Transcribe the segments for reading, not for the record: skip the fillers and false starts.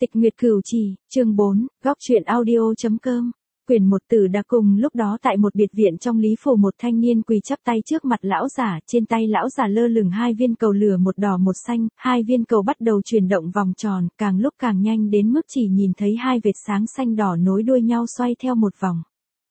Tịch Nguyệt Cửu Trì, chương 4, góc truyện audio.com. Quyển một Tử Đà. Cùng lúc đó tại một biệt viện trong Lý Phủ, một thanh niên quỳ chắp tay trước mặt lão giả, trên tay lão giả lơ lửng hai viên cầu lửa, một đỏ một xanh, hai viên cầu bắt đầu chuyển động vòng tròn, càng lúc càng nhanh đến mức chỉ nhìn thấy hai vệt sáng xanh đỏ nối đuôi nhau xoay theo một vòng.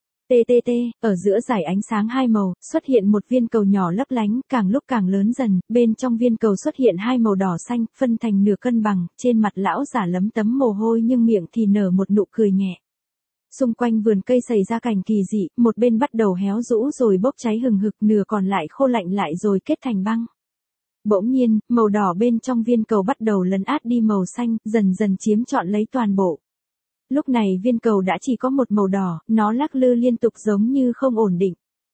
TTT, ở giữa dải ánh sáng hai màu, xuất hiện một viên cầu nhỏ lấp lánh, càng lúc càng lớn dần, bên trong viên cầu xuất hiện hai màu đỏ xanh, phân thành nửa cân bằng, trên mặt lão giả lấm tấm mồ hôi nhưng miệng thì nở một nụ cười nhẹ. Xung quanh vườn cây xảy ra cảnh kỳ dị, một bên bắt đầu héo rũ rồi bốc cháy hừng hực, nửa còn lại khô lạnh lại rồi kết thành băng. Bỗng nhiên, màu đỏ bên trong viên cầu bắt đầu lấn át đi màu xanh, dần dần chiếm trọn lấy toàn bộ. Lúc này viên cầu đã chỉ có một màu đỏ, nó lắc lư liên tục giống như không ổn định.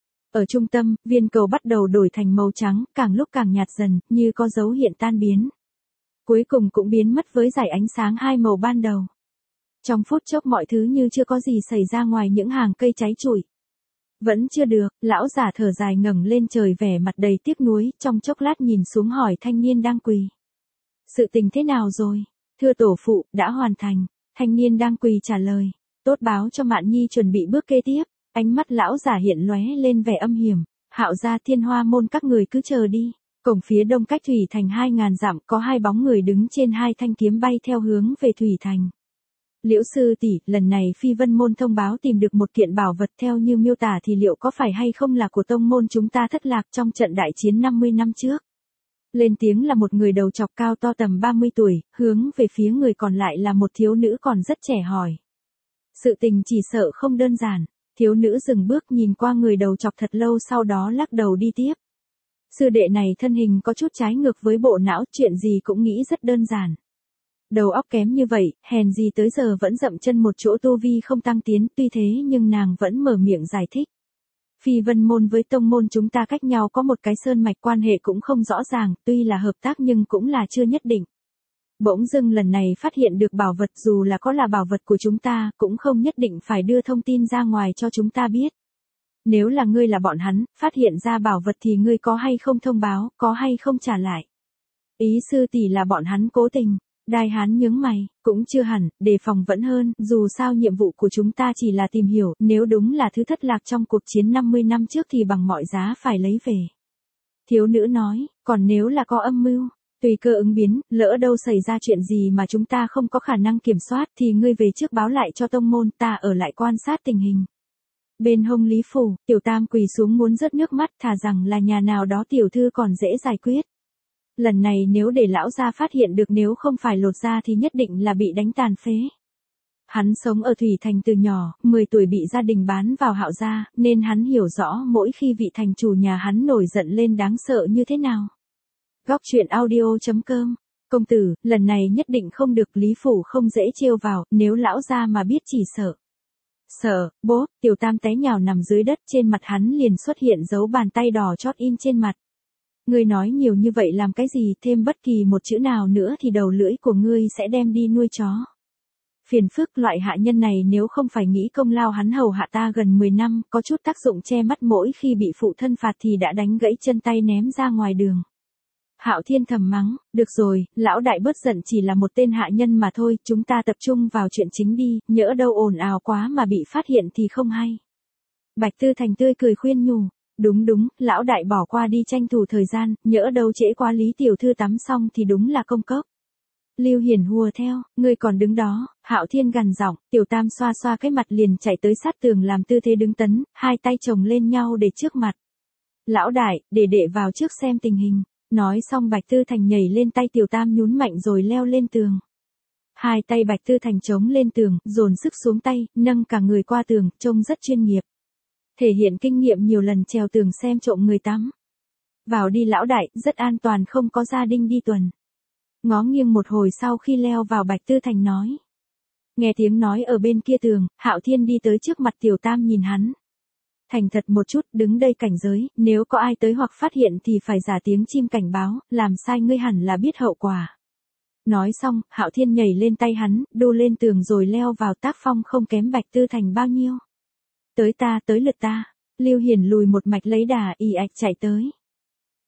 Ở trung tâm, viên cầu bắt đầu đổi thành màu trắng, càng lúc càng nhạt dần, như có dấu hiện tan biến. Cuối cùng cũng biến mất với dải ánh sáng hai màu ban đầu. Trong phút chốc mọi thứ như chưa có gì xảy ra ngoài những hàng cây cháy trụi. Vẫn chưa được, lão giả thở dài ngẩng lên trời, vẻ mặt đầy tiếc nuối, trong chốc lát nhìn xuống hỏi thanh niên đang quỳ. Sự tình thế nào rồi? Thưa tổ phụ, đã hoàn thành. Thanh niên đang quỳ trả lời. Tốt, báo cho Mạn Nhi chuẩn bị bước kế tiếp. Ánh mắt lão giả hiện lóe lên vẻ âm hiểm. Hạo gia Thiên Hoa môn các người cứ chờ đi. Cổng phía đông cách thủy thành 2000 dặm, có hai bóng người đứng trên hai thanh kiếm bay theo hướng về thủy thành. Liễu sư tỷ, lần này Phi Vân môn thông báo tìm được một kiện bảo vật, theo như miêu tả thì liệu có phải hay không là của tông môn chúng ta thất lạc trong trận đại chiến 50 năm trước? Lên tiếng là một người đầu chọc cao to tầm 30 tuổi, hướng về phía người còn lại là một thiếu nữ còn rất trẻ hỏi. Sự tình chỉ sợ không đơn giản. Thiếu nữ dừng bước nhìn qua người đầu chọc thật lâu, sau đó lắc đầu đi tiếp. Sư đệ này thân hình có chút trái ngược với bộ não, chuyện gì cũng nghĩ rất đơn giản. Đầu óc kém như vậy, hèn gì tới giờ vẫn dậm chân một chỗ, tu vi không tăng tiến, tuy thế nhưng nàng vẫn mở miệng giải thích. Phi Vân môn với tông môn chúng ta cách nhau có một cái sơn mạch, quan hệ cũng không rõ ràng, tuy là hợp tác nhưng cũng là chưa nhất định. Bỗng dưng lần này phát hiện được bảo vật, dù là có là bảo vật của chúng ta, cũng không nhất định phải đưa thông tin ra ngoài cho chúng ta biết. Nếu là ngươi là bọn hắn, phát hiện ra bảo vật thì ngươi có hay không thông báo, có hay không trả lại? Ý sư tỷ là bọn hắn cố tình. Đai Hán nhướng mày, cũng chưa hẳn, đề phòng vẫn hơn, dù sao nhiệm vụ của chúng ta chỉ là tìm hiểu, nếu đúng là thứ thất lạc trong cuộc chiến 50 năm trước thì bằng mọi giá phải lấy về. Thiếu nữ nói, còn nếu là có âm mưu, tùy cơ ứng biến, lỡ đâu xảy ra chuyện gì mà chúng ta không có khả năng kiểm soát thì ngươi về trước báo lại cho tông môn, ta ở lại quan sát tình hình. Bên hông Lý Phủ, Tiểu Tam quỳ xuống muốn rớt nước mắt, thà rằng là nhà nào đó tiểu thư còn dễ giải quyết. Lần này nếu để lão gia phát hiện được, nếu không phải lột da thì nhất định là bị đánh tàn phế. Hắn sống ở Thủy Thành từ nhỏ, 10 tuổi bị gia đình bán vào Hạo gia, nên hắn hiểu rõ mỗi khi vị thành chủ nhà hắn nổi giận lên đáng sợ như thế nào. Góc truyện audio.com. Công tử, lần này nhất định không được, Lý Phủ không dễ trêu vào, nếu lão gia mà biết chỉ sợ. Sợ, bố, Tiểu Tam té nhào nằm dưới đất, trên mặt hắn liền xuất hiện dấu bàn tay đỏ chót in trên mặt. Ngươi nói nhiều như vậy làm cái gì, thêm bất kỳ một chữ nào nữa thì đầu lưỡi của ngươi sẽ đem đi nuôi chó. Phiền phức, loại hạ nhân này nếu không phải nghĩ công lao hắn hầu hạ ta gần 10 năm, có chút tác dụng che mắt, mỗi khi bị phụ thân phạt thì đã đánh gãy chân tay ném ra ngoài đường. Hạo Thiên thầm mắng, được rồi, lão đại bớt giận, chỉ là một tên hạ nhân mà thôi, chúng ta tập trung vào chuyện chính đi, nhỡ đâu ồn ào quá mà bị phát hiện thì không hay. Bạch Tư Thành tươi cười khuyên nhủ. Đúng, lão đại bỏ qua đi, tranh thủ thời gian, nhỡ đâu trễ quá Lý tiểu thư tắm xong thì đúng là công cốc. Lưu Hiển hùa theo, ngươi còn đứng đó, Hạo Thiên gằn giọng, Tiểu Tam xoa xoa cái mặt liền chạy tới sát tường làm tư thế đứng tấn, hai tay chồng lên nhau để trước mặt. Lão đại, để đệ vào trước xem tình hình. Nói xong Bạch Tư Thành nhảy lên tay Tiểu Tam nhún mạnh rồi leo lên tường. Hai tay Bạch Tư Thành chống lên tường, dồn sức xuống tay, nâng cả người qua tường, trông rất chuyên nghiệp. Thể hiện kinh nghiệm nhiều lần trèo tường xem trộm người tắm. Vào đi lão đại, rất an toàn, không có gia đình đi tuần. Ngó nghiêng một hồi sau khi leo vào, Bạch Tư Thành nói. Nghe tiếng nói ở bên kia tường, Hạo Thiên đi tới trước mặt Tiểu Tam nhìn hắn. Thành thật một chút, đứng đây cảnh giới, nếu có ai tới hoặc phát hiện thì phải giả tiếng chim cảnh báo, làm sai ngươi hẳn là biết hậu quả. Nói xong, Hạo Thiên nhảy lên tay hắn, đu lên tường rồi leo vào, tác phong không kém Bạch Tư Thành bao nhiêu. Tới lượt ta. Lưu Hiển lùi một mạch lấy đà, ì ạch chạy tới.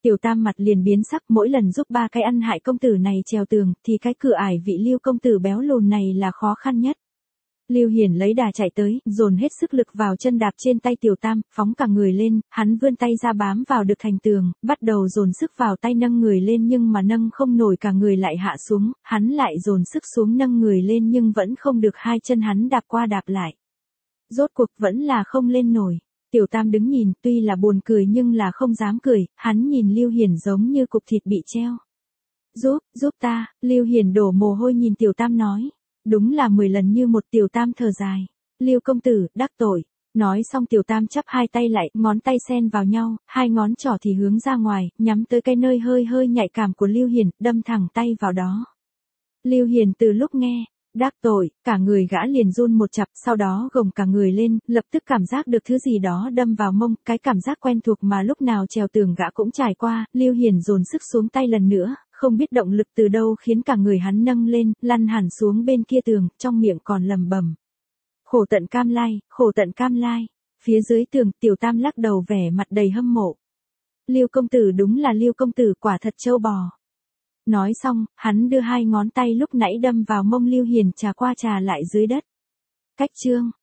Tiểu Tam mặt liền biến sắc, mỗi lần giúp ba cái ăn hại công tử này trèo tường, thì cái cửa ải vị Lưu công tử béo lùn này là khó khăn nhất. Lưu Hiển lấy đà chạy tới, dồn hết sức lực vào chân đạp trên tay Tiểu Tam, phóng cả người lên, hắn vươn tay ra bám vào được thành tường, bắt đầu dồn sức vào tay nâng người lên nhưng mà nâng không nổi, cả người lại hạ xuống, hắn lại dồn sức xuống nâng người lên nhưng vẫn không được, hai chân hắn đạp qua đạp lại. Rốt cuộc vẫn là không lên nổi. Tiểu Tam đứng nhìn, tuy là buồn cười nhưng là không dám cười, hắn nhìn Lưu Hiển giống như cục thịt bị treo. Giúp ta, Lưu Hiển đổ mồ hôi nhìn Tiểu Tam nói. Đúng là 10 lần như một. Tiểu Tam thở dài. Lưu công tử, đắc tội. Nói xong Tiểu Tam chắp hai tay lại, ngón tay xen vào nhau, hai ngón trỏ thì hướng ra ngoài, nhắm tới cái nơi hơi hơi nhạy cảm của Lưu Hiển, đâm thẳng tay vào đó. Lưu Hiển từ lúc nghe đắc tội, cả người gã liền run một chặp, sau đó gồng cả người lên, lập tức cảm giác được thứ gì đó đâm vào mông, cái cảm giác quen thuộc mà lúc nào trèo tường gã cũng trải qua. Lưu Hiển dồn sức xuống tay lần nữa, không biết động lực từ đâu khiến cả người hắn nâng lên, lăn hẳn xuống bên kia tường, trong miệng còn lẩm bẩm. Khổ tận cam lai, khổ tận cam lai. Phía dưới tường, Tiểu Tam lắc đầu vẻ mặt đầy hâm mộ. Lưu công tử đúng là Lưu công tử, quả thật trâu bò. Nói xong, hắn đưa hai ngón tay lúc nãy đâm vào mông Lưu Hiển trà qua trà lại dưới đất. Cách chương